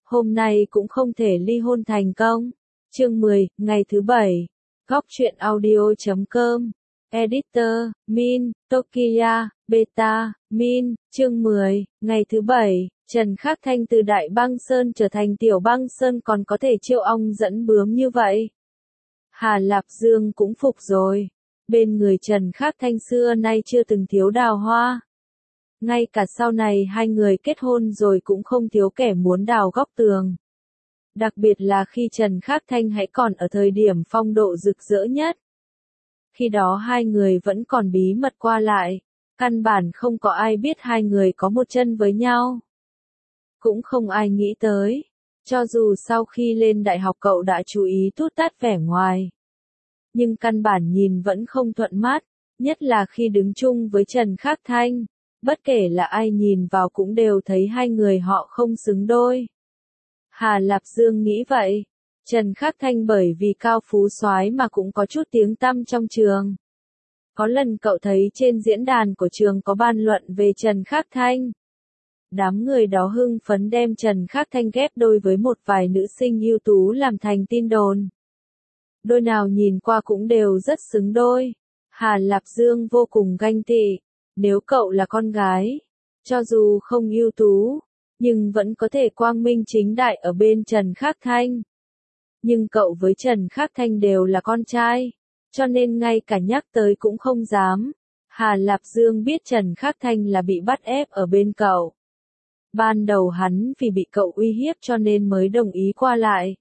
hôm nay cũng không thể ly hôn thành công. Chương 10, ngày thứ 7. Góc truyện audio.com. Editor, Min, Tokiya, Beta, Min, chương 10, ngày thứ 7. Trần Khắc Thanh từ Đại Băng Sơn trở thành Tiểu Băng Sơn còn có thể chiêu ong dẫn bướm như vậy. Hà Lạp Dương cũng phục rồi. Bên người Trần Khắc Thanh xưa nay chưa từng thiếu đào hoa. Ngay cả sau này hai người kết hôn rồi cũng không thiếu kẻ muốn đào góc tường. Đặc biệt là khi Trần Khắc Thanh hãy còn ở thời điểm phong độ rực rỡ nhất. Khi đó hai người vẫn còn bí mật qua lại, căn bản không có ai biết hai người có một chân với nhau. Cũng không ai nghĩ tới, cho dù sau khi lên đại học cậu đã chú ý tút tát vẻ ngoài. Nhưng căn bản nhìn vẫn không thuận mắt, nhất là khi đứng chung với Trần Khắc Thanh, bất kể là ai nhìn vào cũng đều thấy hai người họ không xứng đôi. Hà Lạp Dương nghĩ vậy. Trần Khắc Thanh bởi vì cao phú soái mà cũng có chút tiếng tăm trong trường. Có lần cậu thấy trên diễn đàn của trường có bàn luận về Trần Khắc Thanh. Đám người đó hưng phấn đem Trần Khắc Thanh ghép đôi với một vài nữ sinh ưu tú làm thành tin đồn. Đôi nào nhìn qua cũng đều rất xứng đôi. Hà Lạp Dương vô cùng ganh tị. Nếu cậu là con gái, cho dù không ưu tú, nhưng vẫn có thể quang minh chính đại ở bên Trần Khắc Thanh. Nhưng cậu với Trần Khắc Thanh đều là con trai, cho nên ngay cả nhắc tới cũng không dám. Hà Lạp Dương biết Trần Khắc Thanh là bị bắt ép ở bên cậu. Ban đầu hắn vì bị cậu uy hiếp cho nên mới đồng ý qua lại.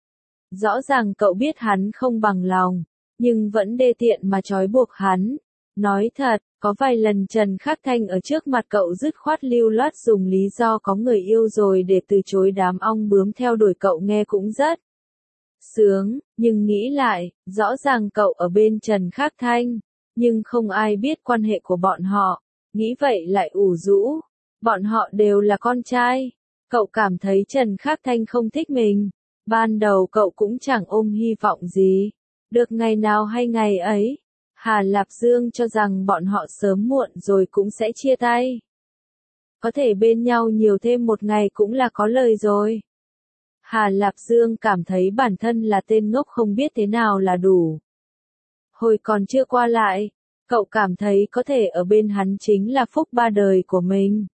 Rõ ràng cậu biết hắn không bằng lòng, nhưng vẫn đê tiện mà trói buộc hắn. Nói thật, có vài lần Trần Khắc Thanh ở trước mặt cậu dứt khoát lưu loát dùng lý do có người yêu rồi để từ chối đám ong bướm theo đuổi cậu nghe cũng rất sướng, nhưng nghĩ lại, rõ ràng cậu ở bên Trần Khắc Thanh, nhưng không ai biết quan hệ của bọn họ, nghĩ vậy lại ủ rũ, bọn họ đều là con trai, cậu cảm thấy Trần Khắc Thanh không thích mình, ban đầu cậu cũng chẳng ôm hy vọng gì, được ngày nào hay ngày ấy. Hà Lạp Dương cho rằng bọn họ sớm muộn rồi cũng sẽ chia tay. Có thể bên nhau nhiều thêm một ngày cũng là có lời rồi. Hà Lạp Dương cảm thấy bản thân là tên ngốc không biết thế nào là đủ. Hồi còn chưa qua lại, cậu cảm thấy có thể ở bên hắn chính là phúc ba đời của mình.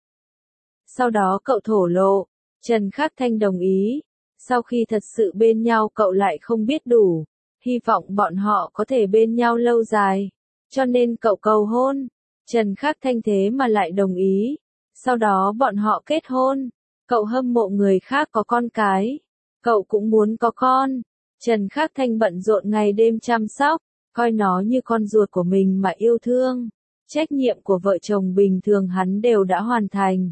Sau đó cậu thổ lộ, Trần Khắc Thanh đồng ý. Sau khi thật sự bên nhau cậu lại không biết đủ. Hy vọng bọn họ có thể bên nhau lâu dài, cho nên cậu cầu hôn, Trần Khắc Thanh thế mà lại đồng ý, sau đó bọn họ kết hôn, cậu hâm mộ người khác có con cái, cậu cũng muốn có con, Trần Khắc Thanh bận rộn ngày đêm chăm sóc, coi nó như con ruột của mình mà yêu thương, trách nhiệm của vợ chồng bình thường hắn đều đã hoàn thành.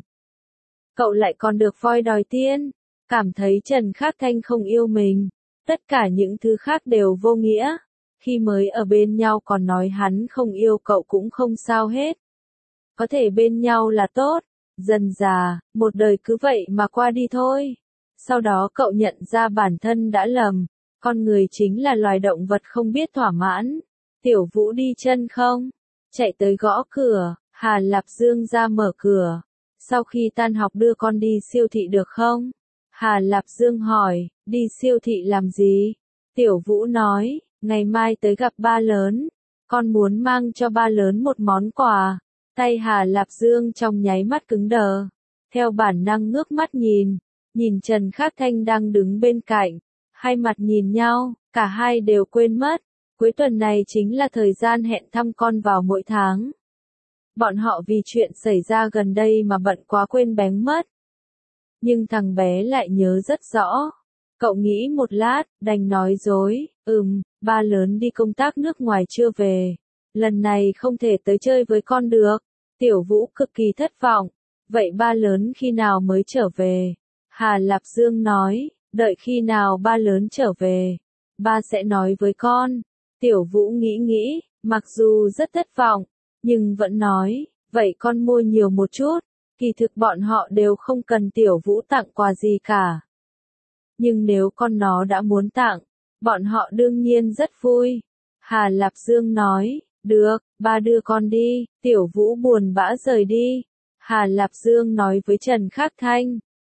Cậu lại còn được voi đòi tiên, cảm thấy Trần Khắc Thanh không yêu mình. Tất cả những thứ khác đều vô nghĩa. Khi mới ở bên nhau còn nói hắn không yêu cậu cũng không sao hết. Có thể bên nhau là tốt. Dần dà, một đời cứ vậy mà qua đi thôi. Sau đó cậu nhận ra bản thân đã lầm. Con người chính là loài động vật không biết thỏa mãn. Tiểu Vũ đi chân không? Chạy tới gõ cửa, Hà Lạp Dương ra mở cửa. Sau khi tan học đưa con đi siêu thị được không? Hà Lạp Dương hỏi, đi siêu thị làm gì? Tiểu Vũ nói, ngày mai tới gặp ba lớn, con muốn mang cho ba lớn một món quà. Tay Hà Lạp Dương trong nháy mắt cứng đờ. Theo bản năng ngước mắt nhìn Trần Khắc Thanh đang đứng bên cạnh. Hai mặt nhìn nhau, cả hai đều quên mất. Cuối tuần này chính là thời gian hẹn thăm con vào mỗi tháng. Bọn họ vì chuyện xảy ra gần đây mà bận quá quên bén mất. Nhưng thằng bé lại nhớ rất rõ. Cậu nghĩ một lát, đành nói dối, ba lớn đi công tác nước ngoài chưa về. Lần này không thể tới chơi với con được. Tiểu Vũ cực kỳ thất vọng. Vậy ba lớn khi nào mới trở về? Hà Lạp Dương nói, đợi khi nào ba lớn trở về, ba sẽ nói với con. Tiểu Vũ nghĩ, mặc dù rất thất vọng, nhưng vẫn nói, vậy con mua nhiều một chút. Kỳ thực bọn họ đều không cần Tiểu Vũ tặng quà gì cả. Nhưng nếu con nó đã muốn tặng, bọn họ đương nhiên rất vui. Hà Lạp Dương nói, được, ba đưa con đi. Tiểu Vũ buồn bã rời đi. Hà Lạp Dương nói với Trần Khắc Thanh,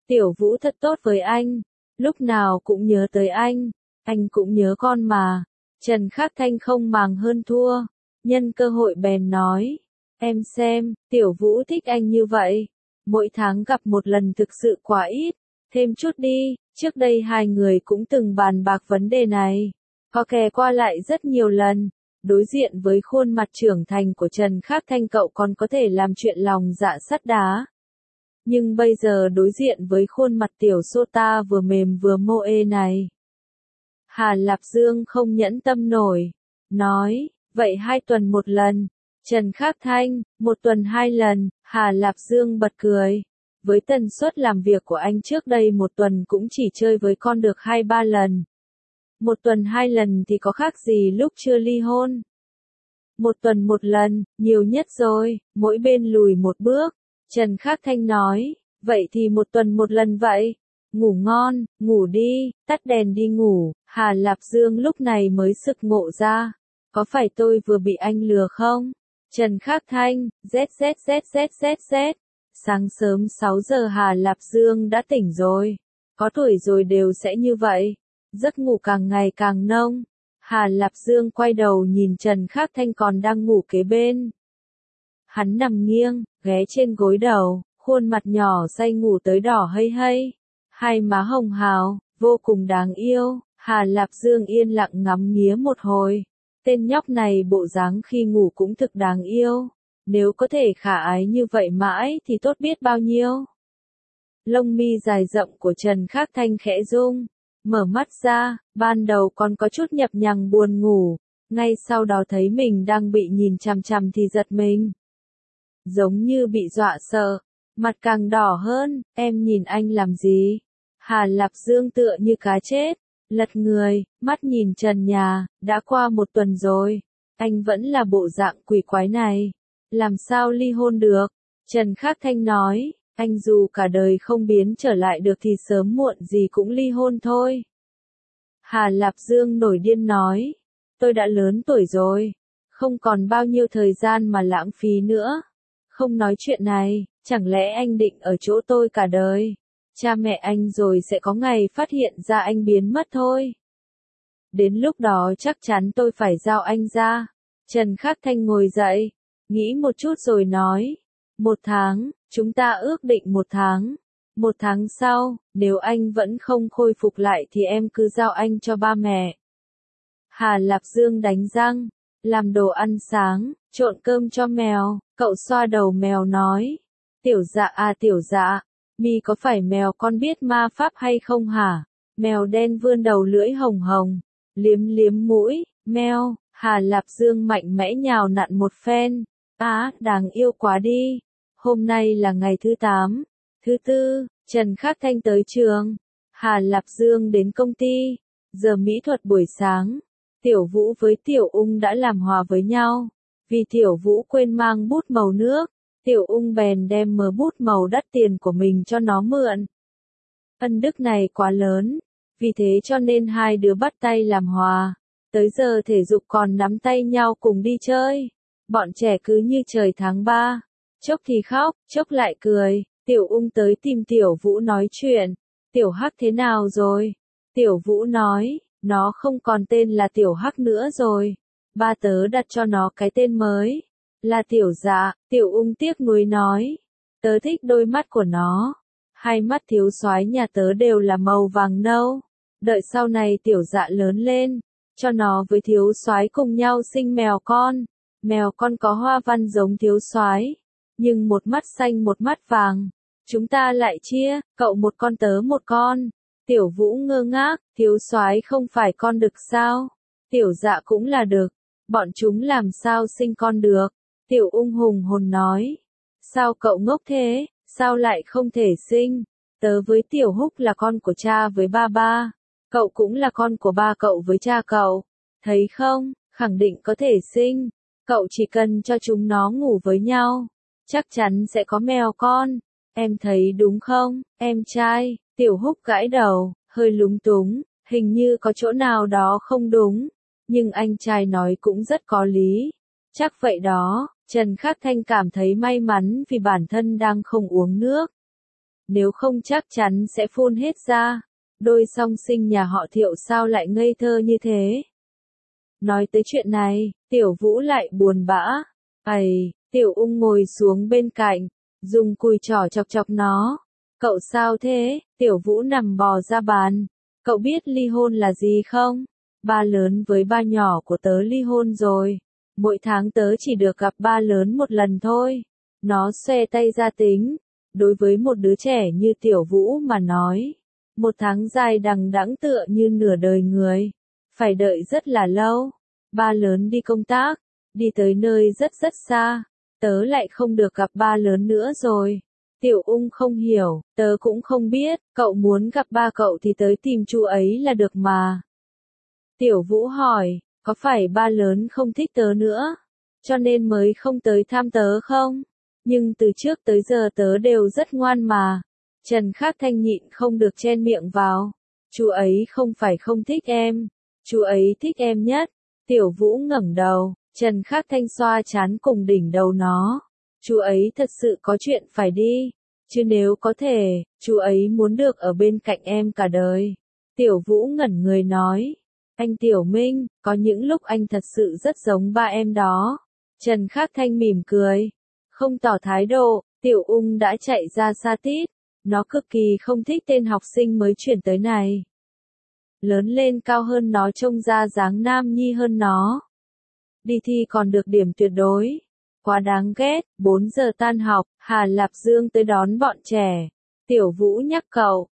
Tiểu Vũ thật tốt với anh, lúc nào cũng nhớ tới anh cũng nhớ con mà. Trần Khắc Thanh không màng hơn thua, nhân cơ hội bèn nói, em xem, Tiểu Vũ thích anh như vậy, mỗi tháng gặp một lần thực sự quá ít, thêm chút đi, trước đây hai người cũng từng bàn bạc vấn đề này, có kè qua lại rất nhiều lần. Đối diện với khuôn mặt trưởng thành của Trần Khắc Thanh cậu còn có thể làm chuyện lòng dạ sắt đá. Nhưng bây giờ đối diện với khuôn mặt tiểu Sota vừa mềm vừa mô ê này. Hà Lạp Dương không nhẫn tâm nổi, nói, vậy 2 tuần một lần. Trần Khắc Thanh, 1 tuần 2 lần, Hà Lạp Dương bật cười. Với tần suất làm việc của anh trước đây 1 tuần cũng chỉ chơi với con được 2-3 lần. 1 tuần 2 lần thì có khác gì lúc chưa ly hôn. 1 tuần 1 lần, nhiều nhất rồi, mỗi bên lùi 1 bước. Trần Khắc Thanh nói, vậy thì 1 tuần 1 lần vậy. Ngủ ngon, ngủ đi, tắt đèn đi ngủ. Hà Lạp Dương lúc này mới sực ngộ ra. Có phải tôi vừa bị anh lừa không? Trần Khắc Thanh, z. Sáng sớm 6 giờ Hà Lạp Dương đã tỉnh rồi. Có tuổi rồi đều sẽ như vậy. Giấc ngủ càng ngày càng nông. Hà Lạp Dương quay đầu nhìn Trần Khắc Thanh còn đang ngủ kế bên. Hắn nằm nghiêng, ghé trên gối đầu, khuôn mặt nhỏ say ngủ tới đỏ hây hây. Hai má hồng hào, vô cùng đáng yêu. Hà Lạp Dương yên lặng ngắm nghía một hồi. Tên nhóc này bộ dáng khi ngủ cũng thực đáng yêu. Nếu có thể khả ái như vậy mãi thì tốt biết bao nhiêu. Lông mi dài rộng của Trần Khắc Thanh khẽ rung. Mở mắt ra, ban đầu còn có chút nhập nhằng buồn ngủ. Ngay sau đó thấy mình đang bị nhìn chằm chằm thì giật mình. Giống như bị dọa sợ. Mặt càng đỏ hơn, em nhìn anh làm gì? Hà Lạp Dương tựa như cá chết. Lật người, mắt nhìn trần nhà, đã qua 1 tuần rồi. Anh vẫn là bộ dạng quỷ quái này. Làm sao ly hôn được? Trần Khắc Thanh nói, anh dù cả đời không biến trở lại được thì sớm muộn gì cũng ly hôn thôi. Hà Lạp Dương nổi điên nói, tôi đã lớn tuổi rồi, không còn bao nhiêu thời gian mà lãng phí nữa. Không nói chuyện này, chẳng lẽ anh định ở chỗ tôi cả đời? Cha mẹ anh rồi sẽ có ngày phát hiện ra anh biến mất thôi. Đến lúc đó chắc chắn tôi phải giao anh ra. Trần Khắc Thanh ngồi dậy, nghĩ một chút rồi nói, 1 tháng, chúng ta ước định 1 tháng. 1 tháng sau, nếu anh vẫn không khôi phục lại thì em cứ giao anh cho ba mẹ. Hà Lạp Dương đánh răng, làm đồ ăn sáng, trộn cơm cho mèo, cậu xoa đầu mèo nói. Tiểu Dạ à Tiểu Dạ, mi có phải mèo con biết ma pháp hay không hả? Mèo đen vươn đầu lưỡi hồng hồng, liếm liếm mũi, meo. Hà Lạp Dương mạnh mẽ nhào nặn một phen. Đáng yêu quá đi. Hôm nay là ngày thứ 8. Thứ tư, Trần Khắc Thanh tới trường. Hà Lạp Dương đến công ty. Giờ mỹ thuật buổi sáng. Tiểu Vũ với Tiểu Ung đã làm hòa với nhau. Vì Tiểu Vũ quên mang bút màu nước, Tiểu Ung bèn đem mớ bút màu đắt tiền của mình cho nó mượn. Ân đức này quá lớn. Vì thế cho nên hai đứa bắt tay làm hòa. Tới giờ thể dục còn nắm tay nhau cùng đi chơi. Bọn trẻ cứ như trời tháng 3. Chốc thì khóc, chốc lại cười. Tiểu Ung tới tìm Tiểu Vũ nói chuyện. Tiểu Hắc thế nào rồi? Tiểu Vũ nói, nó không còn tên là Tiểu Hắc nữa rồi. Ba tớ đặt cho nó cái tên mới. Là Tiểu Dạ. Tiểu Ung tiếc nuối nói. Tớ thích đôi mắt của nó. Hai mắt thiếu soái nhà tớ đều là màu vàng nâu. Đợi sau này Tiểu Dạ lớn lên, cho nó với thiếu soái cùng nhau sinh mèo con. Mèo con có hoa văn giống thiếu soái, nhưng một mắt xanh một mắt vàng. Chúng ta lại chia, cậu một con tớ một con. Tiểu Vũ ngơ ngác, thiếu soái không phải con đực sao? Tiểu Dạ cũng là đực. Bọn chúng làm sao sinh con được? Tiểu Ung hùng hồn nói. Sao cậu ngốc thế? Sao lại không thể sinh? Tớ với Tiểu Húc là con của cha với ba. Cậu cũng là con của ba cậu với cha cậu. Thấy không, khẳng định có thể sinh. Cậu chỉ cần cho chúng nó ngủ với nhau. Chắc chắn sẽ có mèo con. Em thấy đúng không, em trai? Tiểu Húc gãi đầu, hơi lúng túng. Hình như có chỗ nào đó không đúng. Nhưng anh trai nói cũng rất có lý. Chắc vậy đó. Trần Khắc Thanh cảm thấy may mắn vì bản thân đang không uống nước. nếu không chắc chắn sẽ phun hết ra. Đôi song sinh nhà họ Thiệu sao lại ngây thơ như thế? Nói tới chuyện này, Tiểu Vũ lại buồn bã. Ầy, Tiểu Ung ngồi xuống bên cạnh, dùng cùi trỏ chọc chọc nó. Cậu sao thế? Tiểu Vũ nằm bò ra bàn. Cậu biết ly hôn là gì không? Ba lớn với ba nhỏ của tớ ly hôn rồi. Mỗi tháng tớ chỉ được gặp ba lớn một lần thôi. Nó xoe tay ra tính. Đối với một đứa trẻ như Tiểu Vũ mà nói, một tháng dài đằng đẵng tựa như nửa đời người. Phải đợi rất là lâu. Ba lớn đi công tác, đi tới nơi rất rất xa. Tớ lại không được gặp ba lớn nữa rồi. Tiểu Ung không hiểu, tớ cũng không biết, cậu muốn gặp ba cậu thì tới tìm chú ấy là được mà. Tiểu Vũ hỏi, có phải ba lớn không thích tớ nữa, cho nên mới không tới thăm tớ không? Nhưng từ trước tới giờ tớ đều rất ngoan mà. Trần Khắc Thanh nhịn không được chen miệng vào. Chú ấy không phải không thích em, chú ấy thích em nhất. Tiểu Vũ ngẩng đầu, Trần Khắc Thanh xoa trán cùng đỉnh đầu nó. Chú ấy thật sự có chuyện phải đi, chứ nếu có thể, chú ấy muốn được ở bên cạnh em cả đời. Tiểu Vũ ngẩn người nói, anh Tiểu Minh, có những lúc anh thật sự rất giống ba em đó. Trần Khắc Thanh mỉm cười, không tỏ thái độ. Tiểu Ung đã chạy ra xa tít, nó cực kỳ không thích tên học sinh mới chuyển tới này. Lớn lên cao hơn nó, trông ra dáng nam nhi hơn nó. Đi thi còn được điểm tuyệt đối. Quá đáng ghét. 4 giờ tan học, Hà Lạp Dương tới đón bọn trẻ. Tiểu Vũ nhắc cậu,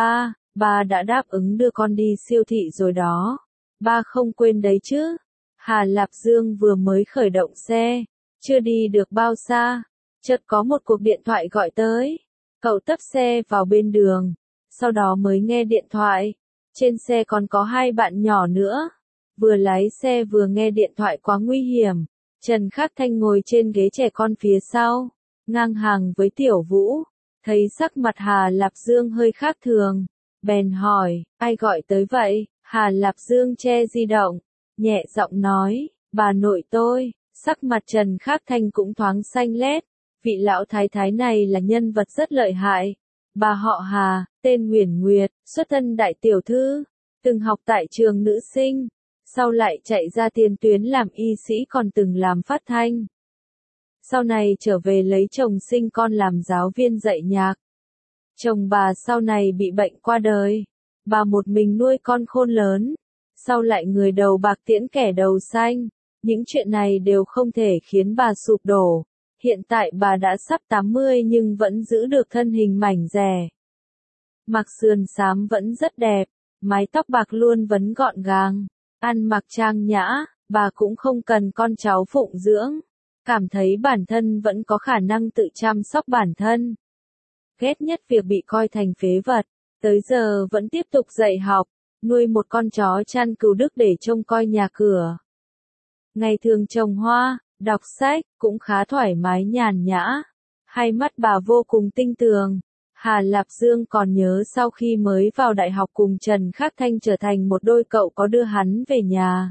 ba đã đáp ứng đưa con đi siêu thị rồi đó. Ba không quên đấy chứ. Hà Lạp Dương vừa mới khởi động xe, chưa đi được bao xa, chợt có một cuộc điện thoại gọi tới. Cậu tấp xe vào bên đường, sau đó mới nghe điện thoại. Trên xe còn có hai bạn nhỏ nữa. Vừa lái xe vừa nghe điện thoại quá nguy hiểm. Trần Khắc Thanh ngồi trên ghế trẻ con phía sau, ngang hàng với Tiểu Vũ. Thấy sắc mặt Hà Lạp Dương hơi khác thường, bèn hỏi, ai gọi tới vậy? Hà Lạp Dương che di động, nhẹ giọng nói, bà nội tôi. Sắc mặt Trần Khắc Thanh cũng thoáng xanh lét. Vị lão thái thái này là nhân vật rất lợi hại. Bà họ Hà, tên Uyển Nguyệt, xuất thân đại tiểu thư, từng học tại trường nữ sinh, sau lại chạy ra tiền tuyến làm y sĩ, còn từng làm phát thanh. Sau này trở về lấy chồng sinh con làm giáo viên dạy nhạc. Chồng bà sau này bị bệnh qua đời, bà một mình nuôi con khôn lớn, sau lại người đầu bạc tiễn kẻ đầu xanh. Những chuyện này đều không thể khiến bà sụp đổ. Hiện tại bà đã sắp 80 nhưng vẫn giữ được thân hình mảnh dẻ. Mặc sườn xám vẫn rất đẹp, mái tóc bạc luôn vấn gọn gàng, ăn mặc trang nhã. Bà cũng không cần con cháu phụng dưỡng, cảm thấy bản thân vẫn có khả năng tự chăm sóc bản thân. Ghét nhất việc bị coi thành phế vật, tới giờ vẫn tiếp tục dạy học, nuôi một con chó chăn cừu Đức để trông coi nhà cửa. Ngày thường trồng hoa, đọc sách, cũng khá thoải mái nhàn nhã. Hai mắt bà vô cùng tinh tường. Hà Lạp Dương còn nhớ sau khi mới vào đại học cùng Trần Khắc Thanh trở thành một đôi, cậu có đưa hắn về nhà.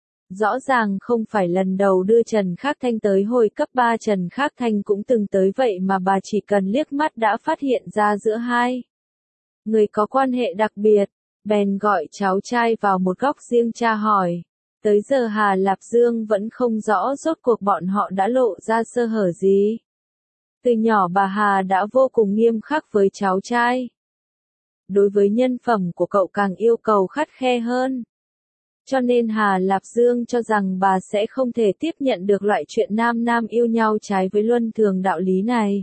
Rõ ràng không phải lần đầu đưa Trần Khắc Thanh tới, hồi cấp 3 Trần Khắc Thanh cũng từng tới, vậy mà bà chỉ cần liếc mắt đã phát hiện ra giữa hai người có quan hệ đặc biệt, bèn gọi cháu trai vào một góc riêng tra hỏi. Tới giờ Hà Lạp Dương vẫn không rõ rốt cuộc bọn họ đã lộ ra sơ hở gì. Từ nhỏ bà Hà đã vô cùng nghiêm khắc với cháu trai. Đối với nhân phẩm của cậu càng yêu cầu khắt khe hơn. Cho nên Hà Lạp Dương cho rằng bà sẽ không thể tiếp nhận được loại chuyện nam nam yêu nhau trái với luân thường đạo lý này.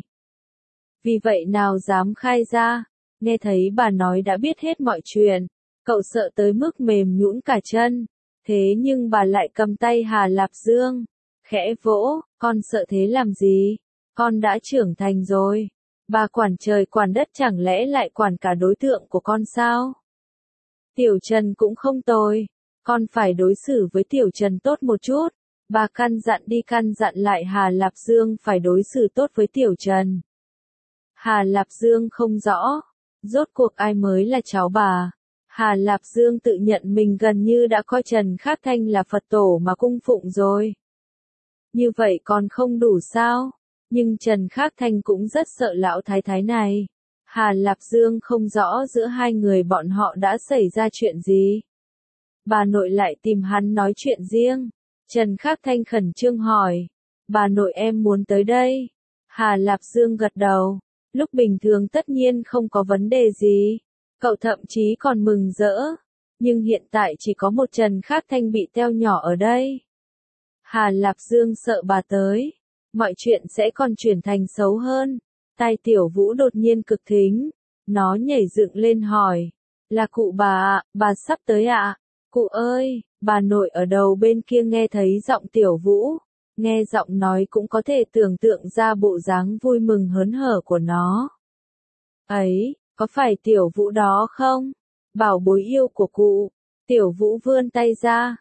Vì vậy nào dám khai ra, nghe thấy bà nói đã biết hết mọi chuyện, cậu sợ tới mức mềm nhũn cả chân. Thế nhưng bà lại cầm tay Hà Lạp Dương, khẽ vỗ, con sợ thế làm gì? Con đã trưởng thành rồi. Bà quản trời quản đất chẳng lẽ lại quản cả đối tượng của con sao? Tiểu Trần cũng không tồi. Con phải đối xử với Tiểu Trần tốt một chút. Bà căn dặn đi căn dặn lại Hà Lạp Dương phải đối xử tốt với Tiểu Trần. Hà Lạp Dương không rõ, rốt cuộc ai mới là cháu bà. Hà Lạp Dương tự nhận mình gần như đã coi Trần Khắc Thanh là Phật tổ mà cung phụng rồi. Như vậy còn không đủ sao? Nhưng Trần Khắc Thanh cũng rất sợ lão thái thái này. Hà Lạp Dương không rõ giữa hai người bọn họ đã xảy ra chuyện gì. Bà nội lại tìm hắn nói chuyện riêng. Trần Khắc Thanh khẩn trương hỏi. Bà nội em muốn tới đây. Hà Lạp Dương gật đầu. Lúc bình thường tất nhiên không có vấn đề gì. Cậu thậm chí còn mừng rỡ. Nhưng hiện tại chỉ có một Trần Khắc Thanh bị teo nhỏ ở đây. Hà Lạp Dương sợ bà tới. Mọi chuyện sẽ còn chuyển thành xấu hơn. Tai Tiểu Vũ đột nhiên cực thính. Nó nhảy dựng lên hỏi. Là cụ bà ạ, bà sắp tới ạ. Cụ ơi, bà nội ở đầu bên kia nghe thấy giọng Tiểu Vũ. Nghe giọng nói cũng có thể tưởng tượng ra bộ dáng vui mừng hớn hở của nó. Ấy, có phải Tiểu Vũ đó không? Bảo bối yêu của cụ. Tiểu Vũ vươn tay ra.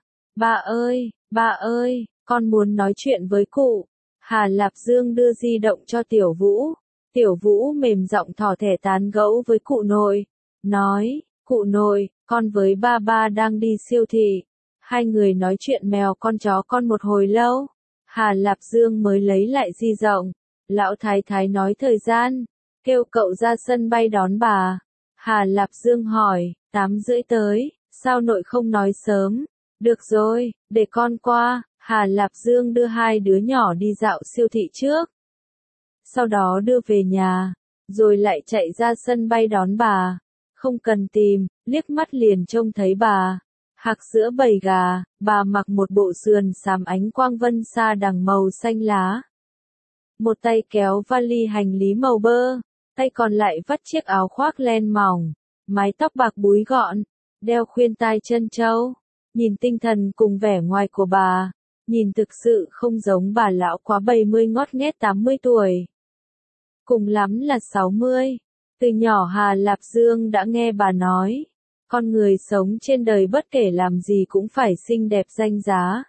Ba ơi, con muốn nói chuyện với cụ. Hà Lạp Dương đưa di động cho Tiểu Vũ. Tiểu Vũ mềm giọng thỏ thẻ tán gẫu với cụ nội. Nói, cụ nội, con với ba ba đang đi siêu thị. Hai người nói chuyện mèo con chó con một hồi lâu. Hà Lạp Dương mới lấy lại di động. Lão Thái Thái nói thời gian. Kêu cậu ra sân bay đón bà. Hà Lạp Dương hỏi, 8:30 tới, sao nội không nói sớm? Được rồi, để con qua. Hà Lạp Dương đưa hai đứa nhỏ đi dạo siêu thị trước. Sau đó đưa về nhà, rồi lại chạy ra sân bay đón bà. Không cần tìm, liếc mắt liền trông thấy bà. Hạc sữa bầy gà, bà mặc một bộ sườn xám ánh quang vân sa đằng màu xanh lá. Một tay kéo vali hành lý màu bơ, tay còn lại vắt chiếc áo khoác len mỏng, mái tóc bạc búi gọn, đeo khuyên tai trân châu. Nhìn tinh thần cùng vẻ ngoài của bà, nhìn thực sự không giống bà lão quá 70 ngót nghét 80 tuổi. Cùng lắm là 60. Từ nhỏ Hà Lạp Dương đã nghe bà nói, con người sống trên đời bất kể làm gì cũng phải xinh đẹp danh giá.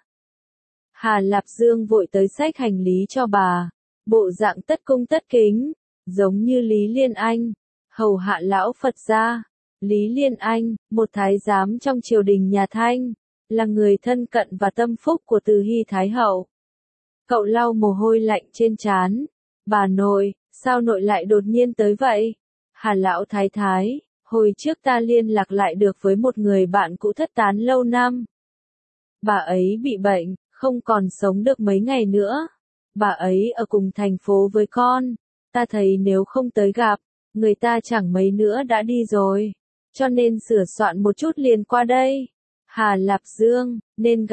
Hà Lạp Dương vội tới xách hành lý cho bà, bộ dạng tất cung tất kính, giống như Lý Liên Anh, hầu hạ lão Phật gia. Lý Liên Anh, một thái giám trong triều đình nhà Thanh, là người thân cận và tâm phúc của Từ Hy Thái Hậu. Cậu lau mồ hôi lạnh trên trán. Bà nội, sao nội lại đột nhiên tới vậy? Hà lão thái thái, hồi trước ta liên lạc lại được với một người bạn cũ thất tán lâu năm. Bà ấy bị bệnh, không còn sống được mấy ngày nữa. Bà ấy ở cùng thành phố với con. Ta thấy nếu không tới gặp, người ta chẳng mấy nữa đã đi rồi. Cho nên sửa soạn một chút liền qua đây. Hà Lạp Dương, nên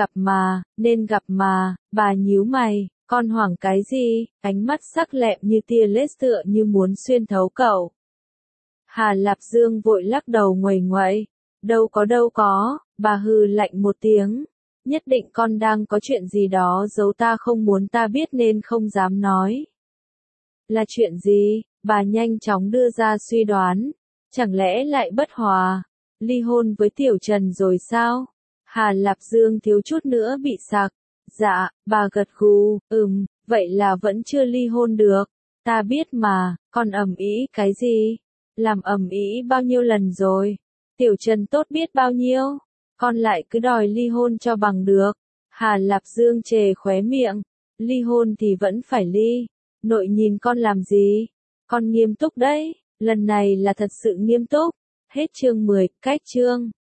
gặp mà, bà nhíu mày, con hoảng cái gì, ánh mắt sắc lẹm như tia laser tựa như muốn xuyên thấu cậu. Hà Lạp Dương vội lắc đầu nguầy nguậy, đâu có, bà hừ lạnh một tiếng, nhất định con đang có chuyện gì đó giấu ta không muốn ta biết nên không dám nói. Là chuyện gì? Bà nhanh chóng đưa ra suy đoán, chẳng lẽ lại bất hòa, ly hôn với Tiểu Trần rồi sao? Hà Lạp Dương thiếu chút nữa bị sặc. Dạ, bà gật gù, vậy là vẫn chưa ly hôn được. Ta biết mà, con ầm ĩ cái gì? Làm ầm ĩ bao nhiêu lần rồi? Tiểu Trần tốt biết bao nhiêu? Con lại cứ đòi ly hôn cho bằng được. Hà Lạp Dương chề khóe miệng. Ly hôn thì vẫn phải ly. Nội nhìn con làm gì? Con nghiêm túc đấy, lần này là thật sự nghiêm túc. Hết chương 10, cách chương.